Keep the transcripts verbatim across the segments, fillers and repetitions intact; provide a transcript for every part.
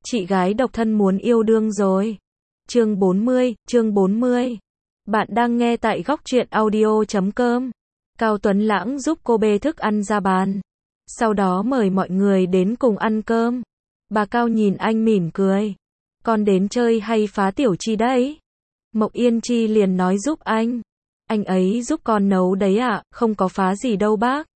Chị gái độc thân muốn yêu đương rồi. Chương bốn mươi, chương bốn mươi. Bạn đang nghe tại góc truyện audio chấm com. Cao Tuấn Lãng giúp cô bê thức ăn ra bàn. Sau đó mời mọi người đến cùng ăn cơm. Bà Cao nhìn anh mỉm cười. Con đến chơi hay phá tiểu Chi đấy? Mộc Yên Chi liền nói giúp anh. Anh ấy giúp con nấu đấy ạ, à, không có phá gì đâu bác.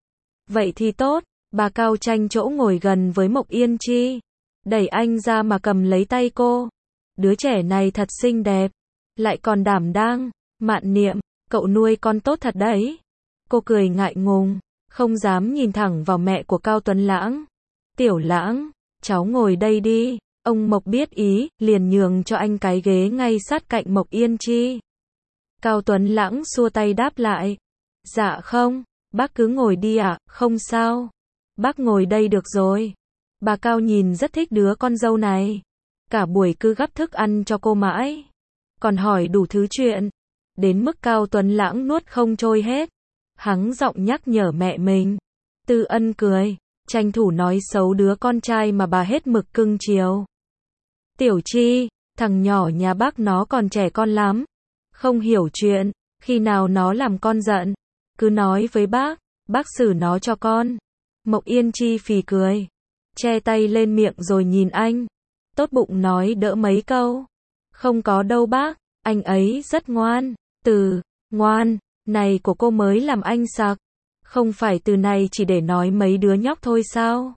Vậy thì tốt. Bà Cao tranh chỗ ngồi gần với Mộc Yên Chi. Đẩy anh ra mà cầm lấy tay cô. Đứa trẻ này thật xinh đẹp. Lại còn đảm đang. Mạn Niệm, cậu nuôi con tốt thật đấy. Cô cười ngại ngùng. Không dám nhìn thẳng vào mẹ của Cao Tuấn Lãng. Tiểu Lãng, cháu ngồi đây đi. Ông Mộc biết ý, liền nhường cho anh cái ghế ngay sát cạnh Mộc Yên Chi. Cao Tuấn Lãng xua tay đáp lại. Dạ không, bác cứ ngồi đi ạ, à, không sao. Bác ngồi đây được rồi. Bà Cao nhìn rất thích đứa con dâu này. Cả buổi cứ gắp thức ăn cho cô mãi. Còn hỏi đủ thứ chuyện. Đến mức Cao Tuấn Lãng nuốt không trôi hết. Hắng giọng nhắc nhở mẹ mình. Tư Ân cười. Tranh thủ nói xấu đứa con trai mà bà hết mực cưng chiều. Tiểu Chi, thằng nhỏ nhà bác nó còn trẻ con lắm. Không hiểu chuyện. Khi nào nó làm con giận. Cứ nói với bác. Bác xử nó cho con. Mộc Yên Chi phì cười. Che tay lên miệng rồi nhìn anh. Tốt bụng nói đỡ mấy câu. Không có đâu bác. Anh ấy rất ngoan. Từ ngoan này của cô mới làm anh sặc. Không phải từ này chỉ để nói mấy đứa nhóc thôi sao?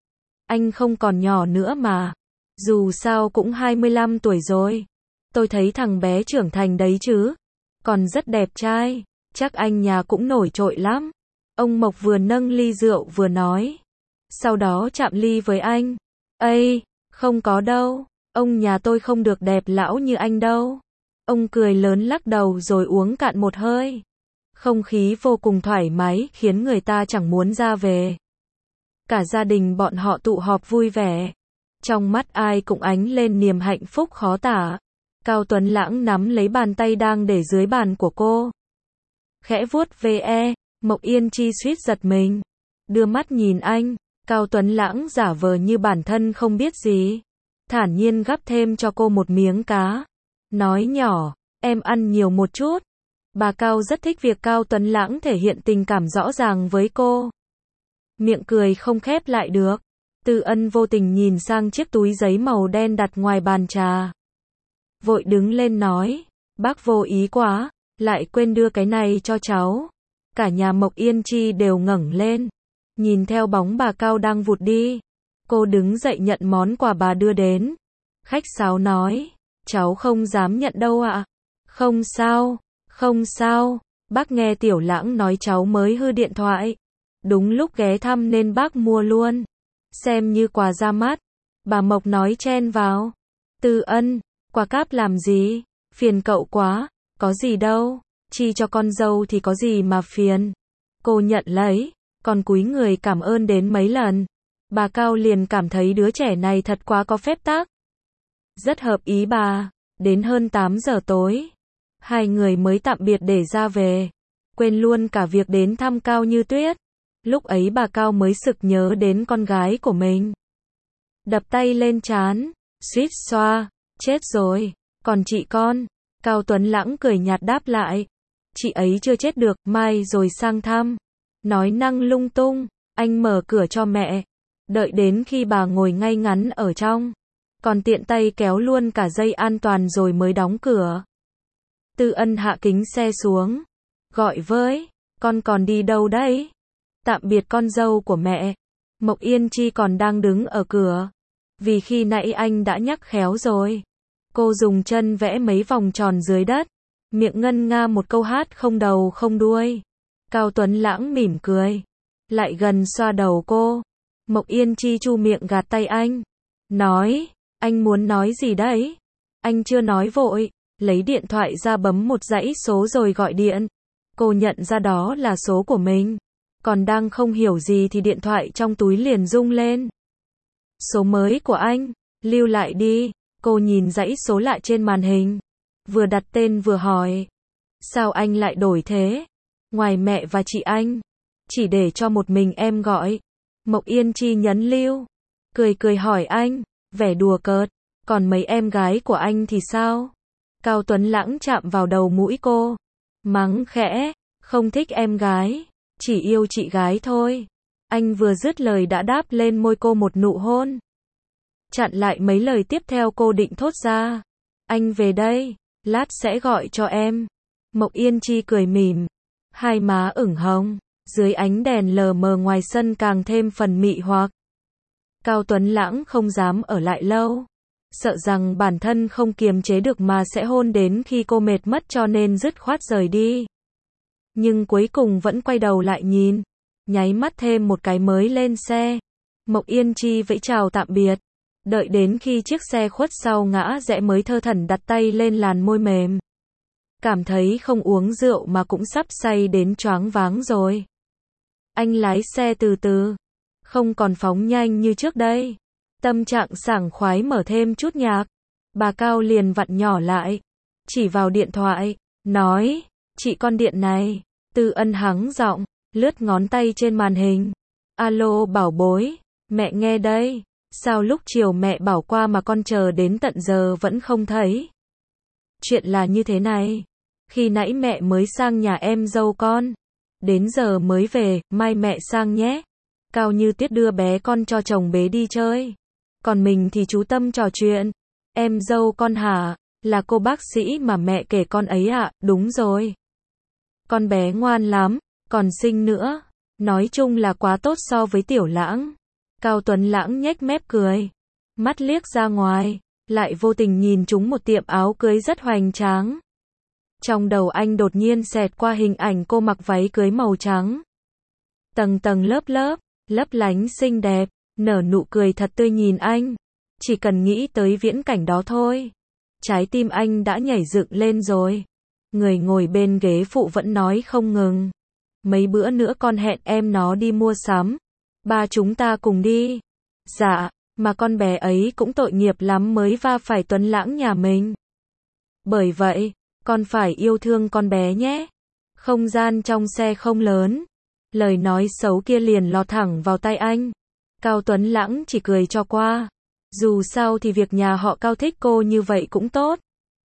Anh không còn nhỏ nữa mà. Dù sao cũng hai mươi lăm tuổi rồi. Tôi thấy thằng bé trưởng thành đấy chứ. Còn rất đẹp trai. Chắc anh nhà cũng nổi trội lắm. Ông Mộc vừa nâng ly rượu vừa nói. Sau đó chạm ly với anh. Ây, không có đâu. Ông nhà tôi không được đẹp lão như anh đâu. Ông cười lớn lắc đầu rồi uống cạn một hơi. Không khí vô cùng thoải mái khiến người ta chẳng muốn ra về. Cả gia đình bọn họ tụ họp vui vẻ. Trong mắt ai cũng ánh lên niềm hạnh phúc khó tả. Cao Tuấn Lãng nắm lấy bàn tay đang để dưới bàn của cô. Khẽ vuốt ve, Mộc Yên Chi suýt giật mình. Đưa mắt nhìn anh. Cao Tuấn Lãng giả vờ như bản thân không biết gì. Thản nhiên gắp thêm cho cô một miếng cá. Nói nhỏ, em ăn nhiều một chút. Bà Cao rất thích việc Cao Tuấn Lãng thể hiện tình cảm rõ ràng với cô. Miệng cười không khép lại được. Tư Ân vô tình nhìn sang chiếc túi giấy màu đen đặt ngoài bàn trà. Vội đứng lên nói, bác vô ý quá, lại quên đưa cái này cho cháu. Cả nhà Mộc Yên Chi đều ngẩng lên. Nhìn theo bóng bà Cao đang vụt đi. Cô đứng dậy nhận món quà bà đưa đến. Khách sáo nói, cháu không dám nhận đâu ạ. À? Không sao, không sao, bác nghe Tiểu Lãng nói cháu mới hư điện thoại. Đúng lúc ghé thăm nên bác mua luôn. Xem như quà ra mắt. Bà Mộc nói chen vào. Tư Ân, quà cáp làm gì? Phiền cậu quá, có gì đâu. Chi cho con dâu thì có gì mà phiền. Cô nhận lấy. Còn cúi người cảm ơn đến mấy lần. Bà Cao liền cảm thấy đứa trẻ này thật quá có phép tắc. Rất hợp ý bà. Đến hơn tám giờ tối. Hai người mới tạm biệt để ra về. Quên luôn cả việc đến thăm Cao Như Tuyết. Lúc ấy bà Cao mới sực nhớ đến con gái của mình. Đập tay lên trán. Suýt xoa. Chết rồi. Còn chị con. Cao Tuấn Lãng cười nhạt đáp lại. Chị ấy chưa chết được, mai rồi sang thăm. Nói năng lung tung, anh mở cửa cho mẹ. Đợi đến khi bà ngồi ngay ngắn ở trong. Còn tiện tay kéo luôn cả dây an toàn rồi mới đóng cửa. Tư Ân hạ kính xe xuống. Gọi với, con còn đi đâu đấy? Tạm biệt con dâu của mẹ. Mộc Yên Chi còn đang đứng ở cửa. Vì khi nãy anh đã nhắc khéo rồi. Cô dùng chân vẽ mấy vòng tròn dưới đất. Miệng ngân nga một câu hát không đầu không đuôi. Cao Tuấn Lãng mỉm cười. Lại gần xoa đầu cô. Mộc Yên Chi chu miệng gạt tay anh. Nói, anh muốn nói gì đấy? Anh chưa nói vội. Lấy điện thoại ra bấm một dãy số rồi gọi điện. Cô nhận ra đó là số của mình. Còn đang không hiểu gì thì điện thoại trong túi liền rung lên. Số mới của anh. Lưu lại đi. Cô nhìn dãy số lạ trên màn hình. Vừa đặt tên vừa hỏi. Sao anh lại đổi thế? Ngoài mẹ và chị anh. Chỉ để cho một mình em gọi. Mộc Yên Chi nhấn lưu. Cười cười hỏi anh. vẻ đùa cợt. Còn mấy em gái của anh thì sao? Cao Tuấn Lãng chạm vào đầu mũi cô. Mắng khẽ, không thích em gái, chỉ yêu chị gái thôi. Anh vừa dứt lời đã đáp lên môi cô một nụ hôn. Chặn lại mấy lời tiếp theo cô định thốt ra. Anh về đây, lát sẽ gọi cho em. Mộc Yên Chi cười mỉm, hai má ửng hồng, dưới ánh đèn lờ mờ ngoài sân càng thêm phần mị hoặc. Cao Tuấn Lãng không dám ở lại lâu, sợ rằng bản thân không kiềm chế được mà sẽ hôn đến khi cô mệt mất cho nên dứt khoát rời đi. Nhưng cuối cùng vẫn quay đầu lại nhìn, nháy mắt thêm một cái mới lên xe. Mộc Yên Chi vẫy chào tạm biệt, đợi đến khi chiếc xe khuất sau ngã rẽ mới thơ thẩn đặt tay lên làn môi mềm. Cảm thấy không uống rượu mà cũng sắp say đến choáng váng rồi. Anh lái xe từ từ, không còn phóng nhanh như trước đây. Tâm trạng sảng khoái mở thêm chút nhạc. Bà Cao liền vặn nhỏ lại, chỉ vào điện thoại, nói, chị con điện này. Tư Ân hắng giọng, lướt ngón tay trên màn hình. Alo bảo bối, mẹ nghe đây. Sao lúc chiều mẹ bảo qua mà con chờ đến tận giờ vẫn không thấy? Chuyện là như thế này. Khi nãy mẹ mới sang nhà em dâu con. Đến giờ mới về, mai mẹ sang nhé. Cao Như Tuyết đưa bé con cho chồng bế đi chơi. Còn mình thì chú tâm trò chuyện. Em dâu con hả? Là cô bác sĩ mà mẹ kể con ấy ạ, à? Đúng rồi. Con bé ngoan lắm, còn xinh nữa. Nói chung là quá tốt so với Tiểu Lãng. Cao Tuấn Lãng nhếch mép cười. Mắt liếc ra ngoài, lại vô tình nhìn trúng một tiệm áo cưới rất hoành tráng. Trong đầu anh đột nhiên xẹt qua hình ảnh cô mặc váy cưới màu trắng. Tầng tầng lớp lớp, lấp lánh xinh đẹp, nở nụ cười thật tươi nhìn anh. Chỉ cần nghĩ tới viễn cảnh đó thôi, trái tim anh đã nhảy dựng lên rồi. Người ngồi bên ghế phụ vẫn nói không ngừng. Mấy bữa nữa con hẹn em nó đi mua sắm. Ba chúng ta cùng đi. Dạ, mà con bé ấy cũng tội nghiệp lắm mới va phải Tuấn Lãng nhà mình. Bởi vậy, con phải yêu thương con bé nhé. Không gian trong xe không lớn. Lời nói xấu kia liền lọt thẳng vào tai anh. Cao Tuấn Lãng chỉ cười cho qua. Dù sao thì việc nhà họ Cao thích cô như vậy cũng tốt.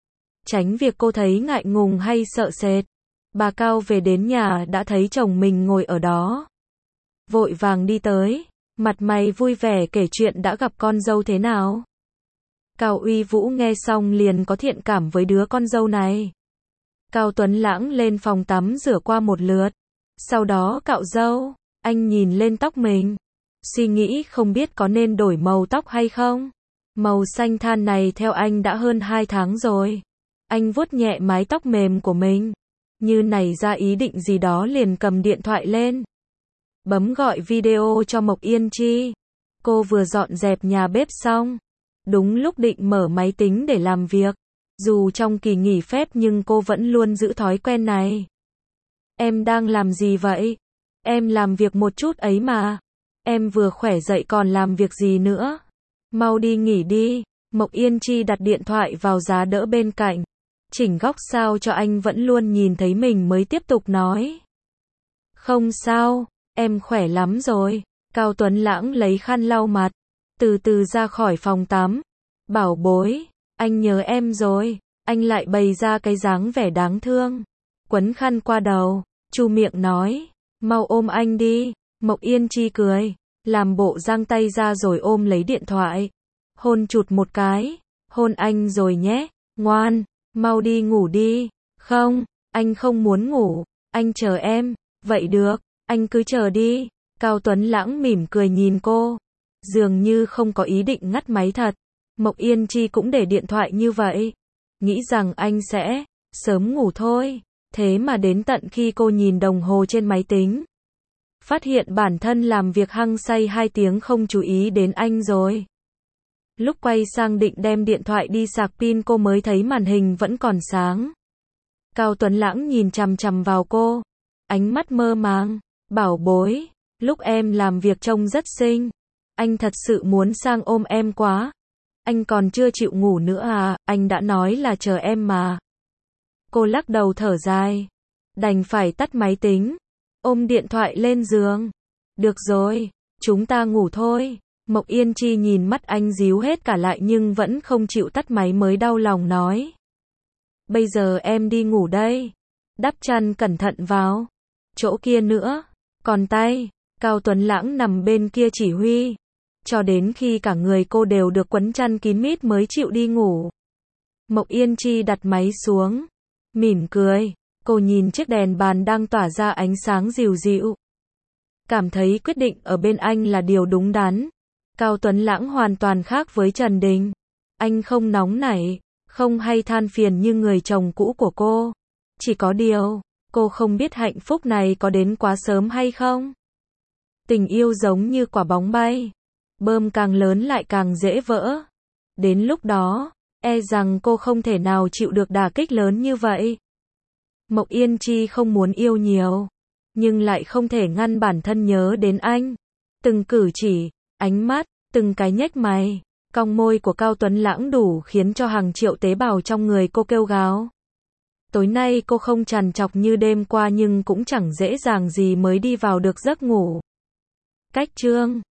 Tránh việc cô thấy ngại ngùng hay sợ sệt. Bà Cao về đến nhà đã thấy chồng mình ngồi ở đó. Vội vàng đi tới, mặt mày vui vẻ kể chuyện đã gặp con dâu thế nào. Cao Uy Vũ nghe xong liền có thiện cảm với đứa con dâu này. Cao Tuấn Lãng lên phòng tắm rửa qua một lượt. Sau đó cạo râu, anh nhìn lên tóc mình. Suy nghĩ không biết có nên đổi màu tóc hay không. Màu xanh than này theo anh đã hơn hai tháng rồi. Anh vuốt nhẹ mái tóc mềm của mình. Như nảy ra ý định gì đó liền cầm điện thoại lên. Bấm gọi video cho Mộc Yên Chi. Cô vừa dọn dẹp nhà bếp xong. Đúng lúc định mở máy tính để làm việc. Dù trong kỳ nghỉ phép nhưng cô vẫn luôn giữ thói quen này. Em đang làm gì vậy? Em làm việc một chút ấy mà. Em vừa khỏe dậy còn làm việc gì nữa? Mau đi nghỉ đi. Mộc Yên Chi đặt điện thoại vào giá đỡ bên cạnh. Chỉnh góc sao cho anh vẫn luôn nhìn thấy mình mới tiếp tục nói. Không sao, em khỏe lắm rồi. Cao Tuấn Lãng lấy khăn lau mặt. Từ từ ra khỏi phòng tắm. Bảo bối, anh nhớ em rồi. Anh lại bày ra cái dáng vẻ đáng thương. Quấn khăn qua đầu, chu miệng nói. Mau ôm anh đi. Mộc Yên Chi cười. Làm bộ giang tay ra rồi ôm lấy điện thoại. Hôn chụt một cái. Hôn anh rồi nhé. Ngoan, mau đi ngủ đi. Không, anh không muốn ngủ. Anh chờ em. Vậy được, anh cứ chờ đi. Cao Tuấn Lãng mỉm cười nhìn cô. Dường như không có ý định ngắt máy thật. Mộc Yên Chi cũng để điện thoại như vậy. Nghĩ rằng anh sẽ sớm ngủ thôi. Thế mà đến tận khi cô nhìn đồng hồ trên máy tính. Phát hiện bản thân làm việc hăng say hai tiếng không chú ý đến anh rồi. Lúc quay sang định đem điện thoại đi sạc pin cô mới thấy màn hình vẫn còn sáng. Cao Tuấn Lãng nhìn chằm chằm vào cô. Ánh mắt mơ màng. Bảo bối, lúc em làm việc trông rất xinh. Anh thật sự muốn sang ôm em quá. Anh còn chưa chịu ngủ nữa à, anh đã nói là chờ em mà. Cô lắc đầu thở dài. Đành phải tắt máy tính. Ôm điện thoại lên giường. Được rồi, chúng ta ngủ thôi. Mộc Yên Chi nhìn mắt anh díu hết cả lại nhưng vẫn không chịu tắt máy mới đau lòng nói. Bây giờ em đi ngủ đây. Đắp chăn cẩn thận vào. Chỗ kia nữa. Còn tay. Cao Tuấn Lãng nằm bên kia chỉ huy. Cho đến khi cả người cô đều được quấn chăn kín mít mới chịu đi ngủ. Mộc Yên Chi đặt máy xuống. Mỉm cười. Cô nhìn chiếc đèn bàn đang tỏa ra ánh sáng dịu dịu. Cảm thấy quyết định ở bên anh là điều đúng đắn. Cao Tuấn Lãng hoàn toàn khác với Trần Đình. Anh không nóng nảy, không hay than phiền như người chồng cũ của cô. Chỉ có điều, cô không biết hạnh phúc này có đến quá sớm hay không. Tình yêu giống như quả bóng bay. Bơm càng lớn lại càng dễ vỡ. Đến lúc đó, e rằng cô không thể nào chịu được đả kích lớn như vậy. Mộc Yên Chi không muốn yêu nhiều, nhưng lại không thể ngăn bản thân nhớ đến anh. Từng cử chỉ, ánh mắt, từng cái nhếch mày, cong môi của Cao Tuấn Lãng đủ khiến cho hàng triệu tế bào trong người cô kêu gào. Tối nay cô không trằn trọc như đêm qua nhưng cũng chẳng dễ dàng gì mới đi vào được giấc ngủ. Cách chương